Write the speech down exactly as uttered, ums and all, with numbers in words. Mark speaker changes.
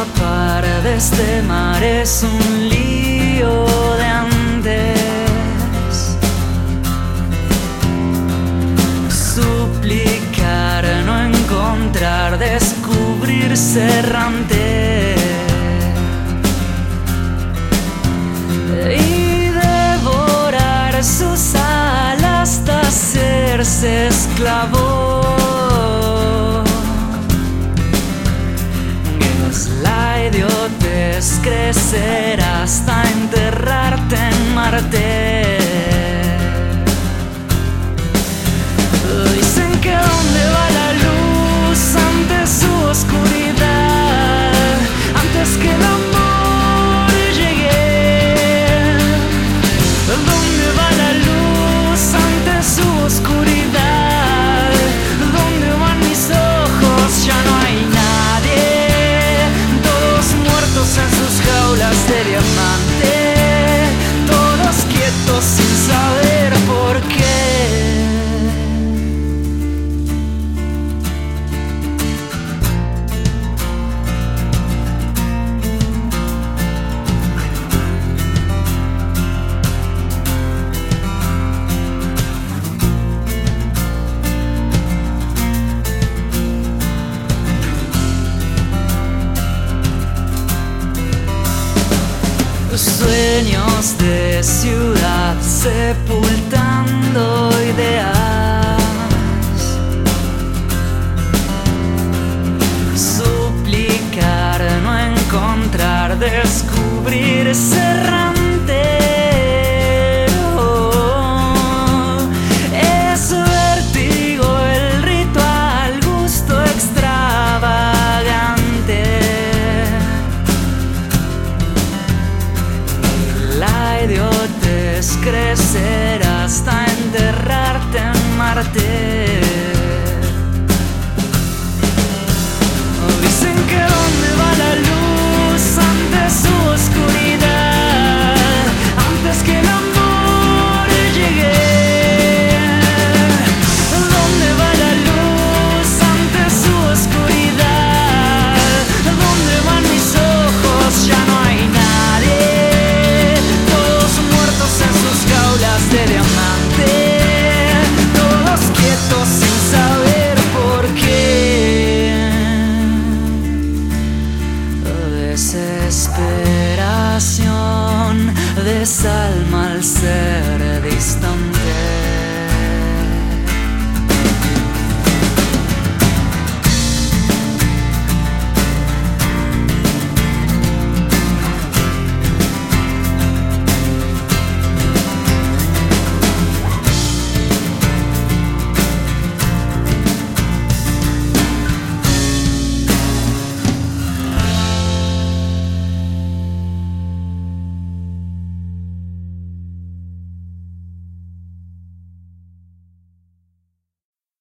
Speaker 1: escapar de este mar es un lío de antes. Suplicar, no encontrar, descubrirse errante y devorar sus alas hasta hacerse esclavo. La idiotez crecer hasta enterrarte en Marte. Dicen que dónde va la luz ante su oscuridad, antes que el amor llegue. ¿Dónde va la luz ante su oscuridad? ¿Dónde van mis ojos? Ya no hay nadie, en sus jaulas de diamante, todos quietos sin saber por qué. Sueños de ciudad sepultando ideas, suplicar, no encontrar, descubrirse errante. Oh, es vértigo el ritual, gusto extravagante. La idiotez crecer hasta enterrarte en Marte. Dicen que dónde va la luz ante su oscuridad, antes que el amor llegue. ¿Dónde va la luz ante su oscuridad? ¿Dónde van mis ojos? Ya no hay nadie, en sus jaulas de diamante, todos quietos sin saber por qué. Desesperación desalma al ser distante.